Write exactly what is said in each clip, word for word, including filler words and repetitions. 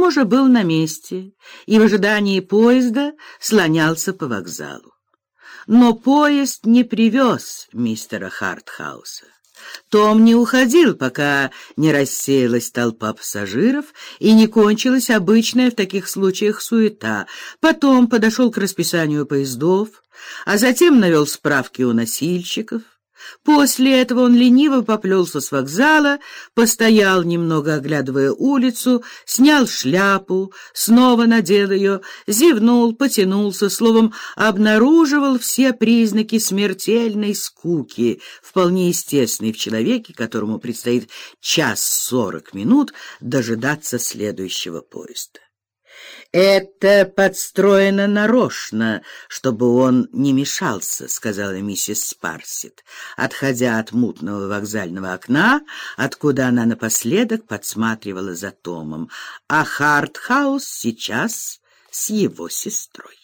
уже был на месте и в ожидании поезда слонялся по вокзалу. Но поезд не привез мистера Хартхауса. Том не уходил, пока не рассеялась толпа пассажиров и не кончилась обычная в таких случаях суета. Потом подошел к расписанию поездов, а затем навел справки у носильщиков. После этого он лениво поплелся с вокзала, постоял немного, оглядывая улицу, снял шляпу, снова надел ее, зевнул, потянулся, словом, обнаруживал все признаки смертельной скуки, вполне естественной в человеке, которому предстоит час сорок минут дожидаться следующего поезда. «Это подстроено нарочно, чтобы он не мешался», — сказала миссис Спарсит, отходя от мутного вокзального окна, откуда она напоследок подсматривала за Томом, а Хартхаус сейчас с его сестрой.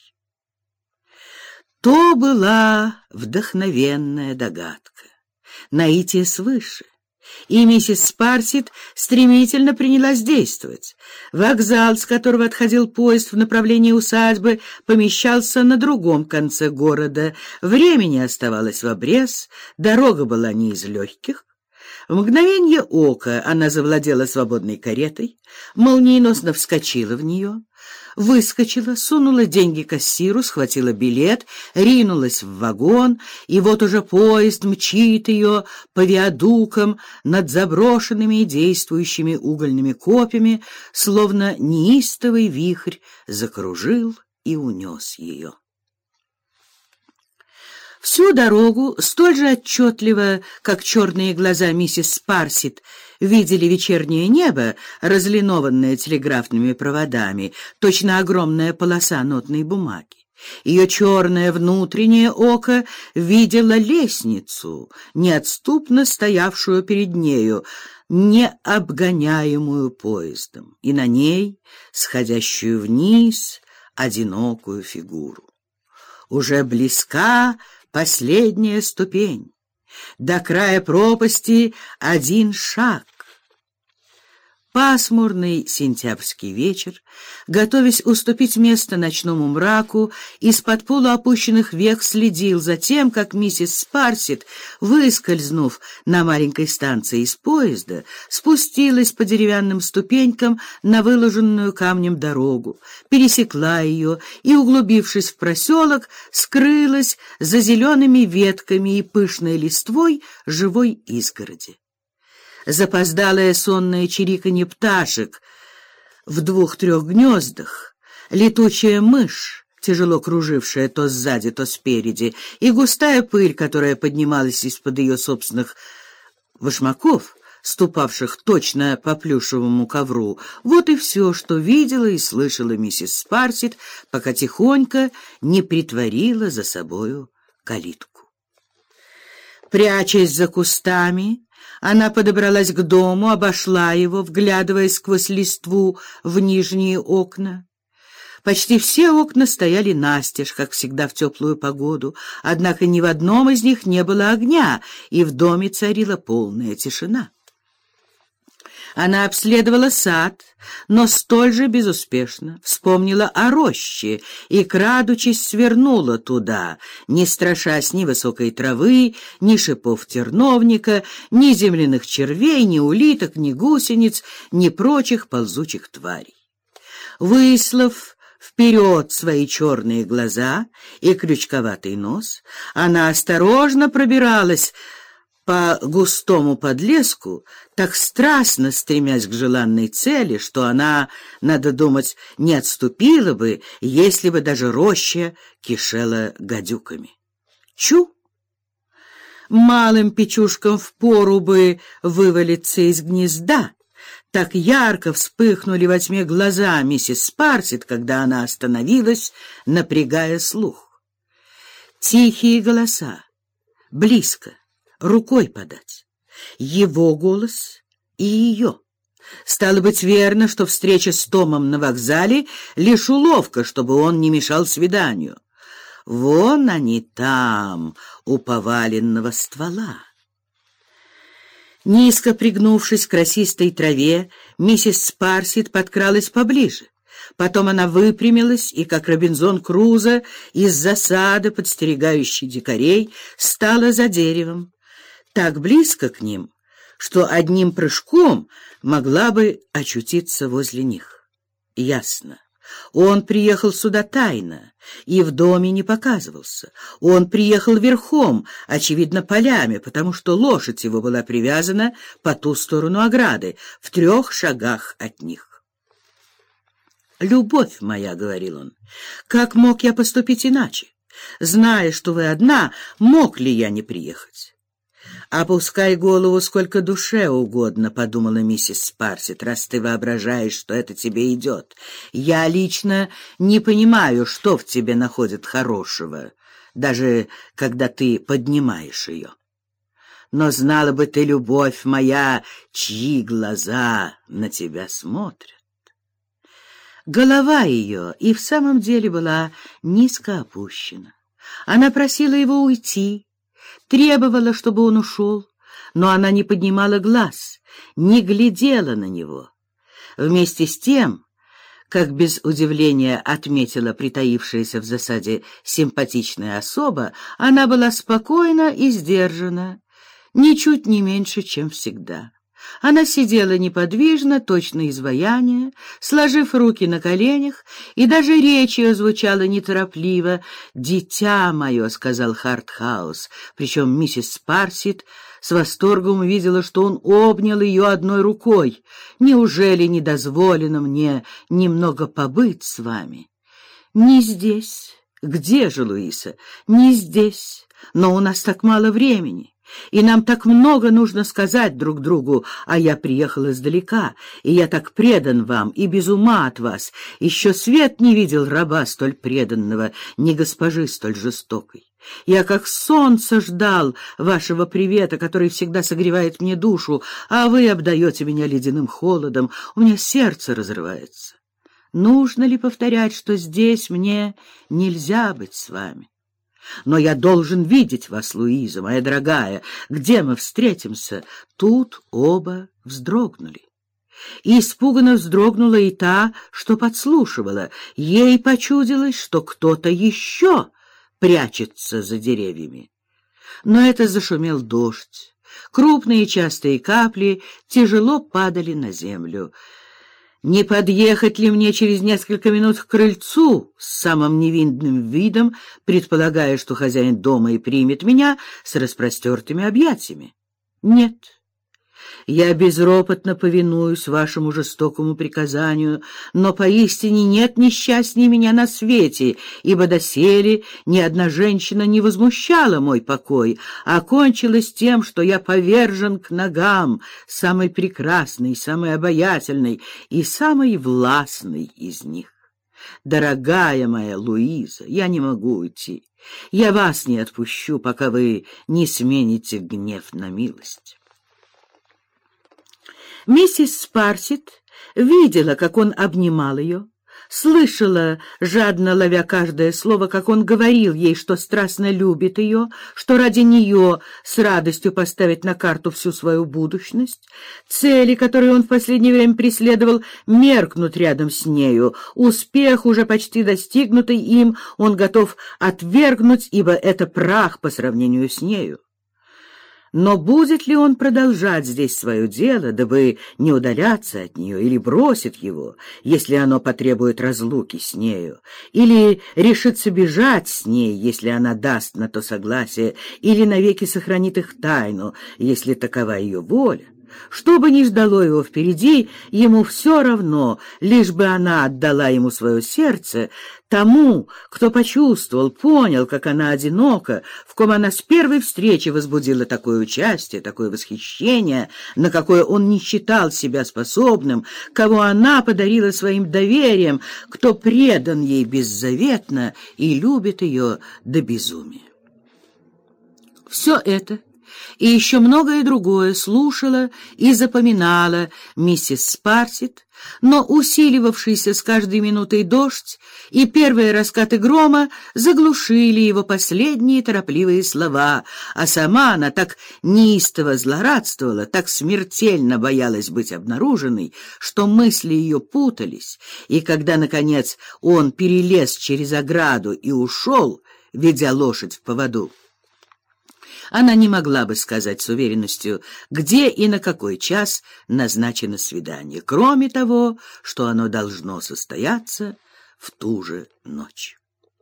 То была вдохновенная догадка, наитие свыше. И миссис Спарсит стремительно принялась действовать. Вокзал, с которого отходил поезд в направлении усадьбы, помещался на другом конце города. Времени оставалось в обрез, дорога была не из легких. В мгновение ока она завладела свободной каретой, молниеносно вскочила в нее, выскочила, сунула деньги кассиру, схватила билет, ринулась в вагон, и вот уже поезд мчит ее по виадукам над заброшенными и действующими угольными копьями, словно неистовый вихрь закружил и унес ее. Всю дорогу, столь же отчетливо, как черные глаза миссис Спарсит видели вечернее небо, разлинованное телеграфными проводами, точно огромная полоса нотной бумаги. Ее черное внутреннее око видело лестницу, неотступно стоявшую перед нею, не обгоняемую поездом, и на ней сходящую вниз одинокую фигуру. Уже близка последняя ступень. До края пропасти один шаг. Пасмурный сентябрьский вечер, готовясь уступить место ночному мраку, из-под полуопущенных век следил за тем, как миссис Спарсит, выскользнув на маленькой станции из поезда, спустилась по деревянным ступенькам на выложенную камнем дорогу, пересекла ее и, углубившись в проселок, скрылась за зелеными ветками и пышной листвой живой изгороди. Запоздалое сонное чириканье пташек в двух-трех гнездах, летучая мышь, тяжело кружившая то сзади, то спереди, и густая пыль, которая поднималась из-под ее собственных башмаков, ступавших точно по плюшевому ковру. Вот и все, что видела и слышала миссис Спарсит, пока тихонько не притворила за собою калитку. Прячась за кустами, она подобралась к дому, обошла его, вглядываясь сквозь листву в нижние окна. Почти все окна стояли настежь, как всегда в теплую погоду, однако ни в одном из них не было огня, и в доме царила полная тишина. Она обследовала сад, но столь же безуспешно вспомнила о роще и, крадучись, свернула туда, не страшась ни высокой травы, ни шипов терновника, ни земляных червей, ни улиток, ни гусениц, ни прочих ползучих тварей. Выслав вперед свои черные глаза и крючковатый нос, она осторожно пробиралась по густому подлеску, так страстно стремясь к желанной цели, что она, надо думать, не отступила бы, если бы даже роща кишела гадюками. Чу! Малым печушкам впору бы вывалиться из гнезда. Так ярко вспыхнули во тьме глаза миссис Спарсит, когда она остановилась, напрягая слух. Тихие голоса, близко, рукой подать. Его голос и ее. Стало быть, верно, что встреча с Томом на вокзале лишь уловка, чтобы он не мешал свиданию. Вон они там, у поваленного ствола. Низко пригнувшись к росистой траве, миссис Спарсит подкралась поближе. Потом она выпрямилась и, как Робинзон Крузо, из засады, подстерегающей дикарей, стала за деревом, так близко к ним, что одним прыжком могла бы очутиться возле них. Ясно. Он приехал сюда тайно и в доме не показывался. Он приехал верхом, очевидно, полями, потому что лошадь его была привязана по ту сторону ограды, в трех шагах от них. «Любовь моя», — говорил он, — «как мог я поступить иначе? Зная, что вы одна, мог ли я не приехать?» «Опускай голову сколько душе угодно», — подумала миссис Спарсит, «раз ты воображаешь, что это тебе идет. Я лично не понимаю, что в тебе находит хорошего, даже когда ты поднимаешь ее. Но знала бы ты, любовь моя, чьи глаза на тебя смотрят». Голова ее и в самом деле была низко опущена. Она просила его уйти, требовала, чтобы он ушел, но она не поднимала глаз, не глядела на него. Вместе с тем, как без удивления отметила притаившаяся в засаде симпатичная особа, она была спокойна и сдержана, ничуть не меньше, чем всегда. Она сидела неподвижно, точно изваяние, сложив руки на коленях, и даже речь ее звучала неторопливо. «Дитя мое», — сказал Хартхаус, причем миссис Спарсит с восторгом увидела, что он обнял ее одной рукой. «Неужели не дозволено мне немного побыть с вами?» «Не здесь». «Где же, Луиса?» «Не здесь. Но у нас так мало времени. И нам так много нужно сказать друг другу, а я приехал издалека, и я так предан вам и без ума от вас. Еще свет не видел раба столь преданного, ни госпожи столь жестокой. Я как солнце ждал вашего привета, который всегда согревает мне душу, а вы обдаете меня ледяным холодом, у меня сердце разрывается. Нужно ли повторять, что здесь мне нельзя быть с вами? Но я должен видеть вас, Луиза, моя дорогая. Где мы встретимся?» Тут оба вздрогнули. И испуганно вздрогнула и та, что подслушивала. Ей почудилось, что кто-то еще прячется за деревьями. Но это зашумел дождь. Крупные частые капли тяжело падали на землю. «Не подъехать ли мне через несколько минут к крыльцу?» С самым невинным видом, предполагая, что хозяин дома и примет меня с распростертыми объятиями. «Нет, я безропотно повинуюсь вашему жестокому приказанию, но поистине нет несчастней меня на свете, ибо доселе ни одна женщина не возмущала мой покой, а кончилось тем, что я повержен к ногам самой прекрасной, самой обаятельной и самой властной из них. Дорогая моя Луиза, я не могу уйти, я вас не отпущу, пока вы не смените гнев на милость». Миссис Спарсит видела, как он обнимал ее, слышала, жадно ловя каждое слово, как он говорил ей, что страстно любит ее, что ради нее с радостью поставит на карту всю свою будущность. Цели, которые он в последнее время преследовал, меркнут рядом с нею. Успех, уже почти достигнутый им, он готов отвергнуть, ибо это прах по сравнению с нею. Но будет ли он продолжать здесь свое дело, дабы не удаляться от нее, или бросит его, если оно потребует разлуки с нею, или решится бежать с ней, если она даст на то согласие, или навеки сохранит их тайну, если такова ее воля? Что бы ни ждало его впереди, ему все равно, лишь бы она отдала ему свое сердце, тому, кто почувствовал, понял, как она одинока, в ком она с первой встречи возбудила такое участие, такое восхищение, на какое он не считал себя способным, кого она подарила своим доверием, кто предан ей беззаветно и любит ее до безумия. Все это и еще многое другое слушала и запоминала миссис Спарсит, но усиливавшийся с каждой минутой дождь и первые раскаты грома заглушили его последние торопливые слова, а сама она так неистово злорадствовала, так смертельно боялась быть обнаруженной, что мысли ее путались, и когда, наконец, он перелез через ограду и ушел, ведя лошадь в поводу, она не могла бы сказать с уверенностью, где и на какой час назначено свидание, кроме того, что оно должно состояться в ту же ночь.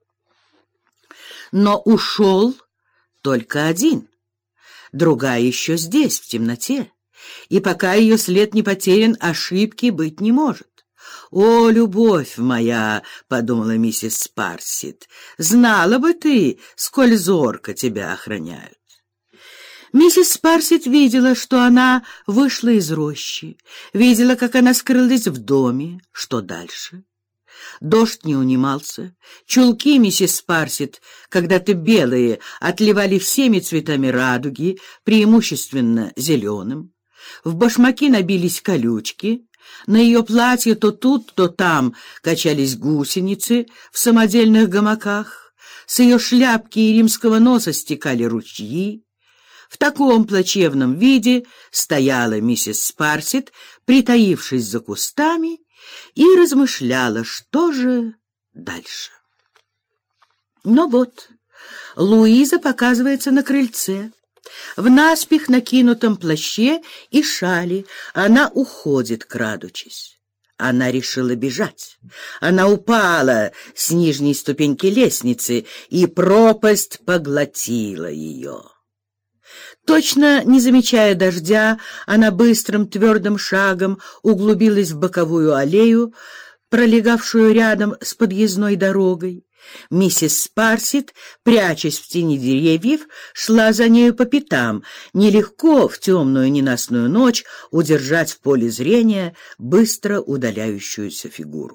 Но ушел только один, другая еще здесь, в темноте, и пока ее след не потерян, ошибки быть не может. «О, любовь моя!» — подумала миссис Спарсит. «Знала бы ты, сколь зорко тебя охраняют». Миссис Спарсит видела, что она вышла из рощи, видела, как она скрылась в доме. Что дальше? Дождь не унимался. Чулки миссис Спарсит, когда-то белые, отливали всеми цветами радуги, преимущественно зеленым. В башмаки набились колючки. На ее платье то тут, то там качались гусеницы в самодельных гамаках. С ее шляпки и римского носа стекали ручьи. В таком плачевном виде стояла миссис Спарсит, притаившись за кустами, и размышляла, что же дальше. Но вот Луиза показывается на крыльце. В наспех накинутом плаще и шали она уходит, крадучись. Она решила бежать. Она упала с нижней ступеньки лестницы, и пропасть поглотила ее. Точно не замечая дождя, она быстрым твердым шагом углубилась в боковую аллею, пролегавшую рядом с подъездной дорогой. Миссис Спарсит, прячась в тени деревьев, шла за нею по пятам. Нелегко в темную ненастную ночь удержать в поле зрения быстро удаляющуюся фигуру.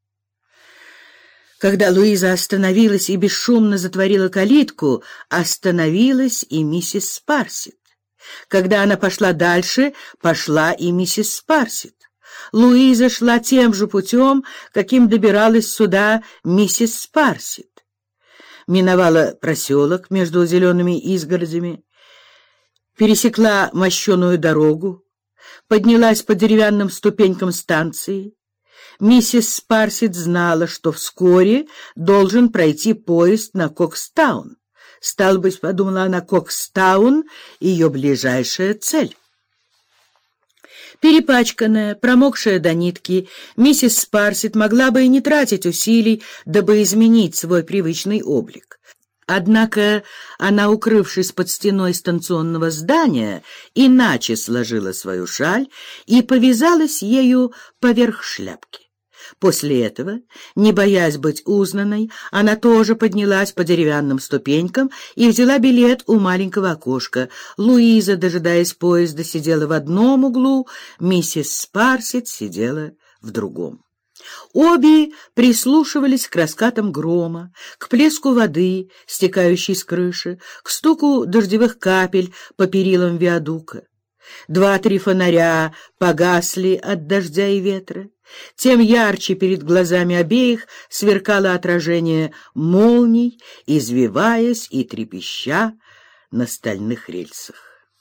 Когда Луиза остановилась и бесшумно затворила калитку, остановилась и миссис Спарсит. Когда она пошла дальше, пошла и миссис Спарсит. Луиза шла тем же путем, каким добиралась сюда миссис Спарсит. Миновала проселок между зелеными изгородями, пересекла мощеную дорогу, поднялась по деревянным ступенькам станции. Миссис Спарсит знала, что вскоре должен пройти поезд на Кокстаун. Стало быть, подумала она, Кокстаун — ее ближайшая цель. Перепачканная, промокшая до нитки, миссис Спарсит могла бы и не тратить усилий, дабы изменить свой привычный облик. Однако она, укрывшись под стеной станционного здания, иначе сложила свою шаль и повязалась ею поверх шляпки. После этого, не боясь быть узнанной, она тоже поднялась по деревянным ступенькам и взяла билет у маленького окошка. Луиза, дожидаясь поезда, сидела в одном углу, миссис Спарсит сидела в другом. Обе прислушивались к раскатам грома, к плеску воды, стекающей с крыши, к стуку дождевых капель по перилам виадука. Два-три фонаря погасли от дождя и ветра. Тем ярче перед глазами обеих сверкало отражение молний, извиваясь и трепеща на стальных рельсах.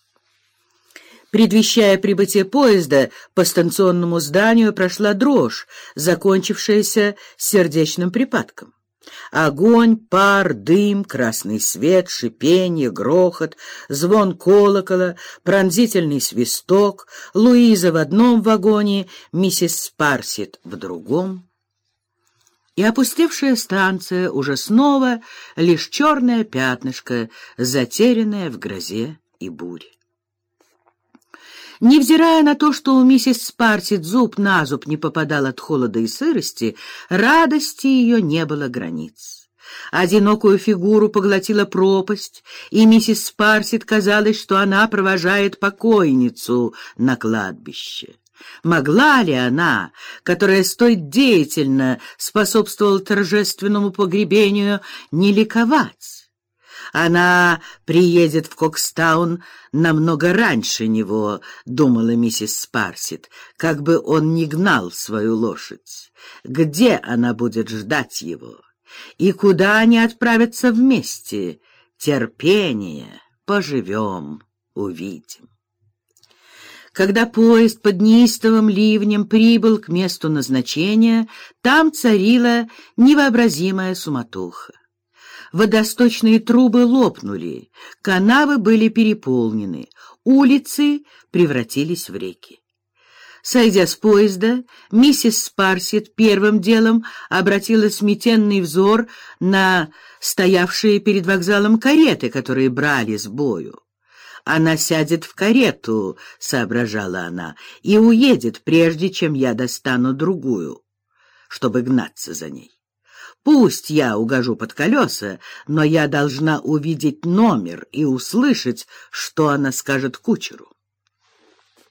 Предвещая прибытие поезда, по станционному зданию прошла дрожь, закончившаяся сердечным припадком. Огонь, пар, дым, красный свет, шипенье, грохот, звон колокола, пронзительный свисток, Луиза в одном вагоне, миссис Спарсит в другом. И опустевшая станция уже снова лишь черное пятнышко, затерянное в грозе и буре. Невзирая на то, что у миссис Спарсит зуб на зуб не попадал от холода и сырости, радости ее не было границ. Одинокую фигуру поглотила пропасть, и миссис Спарсит казалось, что она провожает покойницу на кладбище. Могла ли она, которая столь деятельно способствовала торжественному погребению, не ликовать? Она приедет в Кокстаун намного раньше него, думала миссис Спарсит, как бы он ни гнал свою лошадь. Где она будет ждать его? И куда они отправятся вместе? Терпение, поживем, увидим. Когда поезд под неистовым ливнем прибыл к месту назначения, там царила невообразимая суматоха. Водосточные трубы лопнули, канавы были переполнены, улицы превратились в реки. Сойдя с поезда, миссис Спарсит первым делом обратила сметенный взор на стоявшие перед вокзалом кареты, которые брали с бою. «Она сядет в карету», — соображала она, — «и уедет, прежде чем я достану другую, чтобы гнаться за ней. Пусть я угожу под колеса, но я должна увидеть номер и услышать, что она скажет кучеру».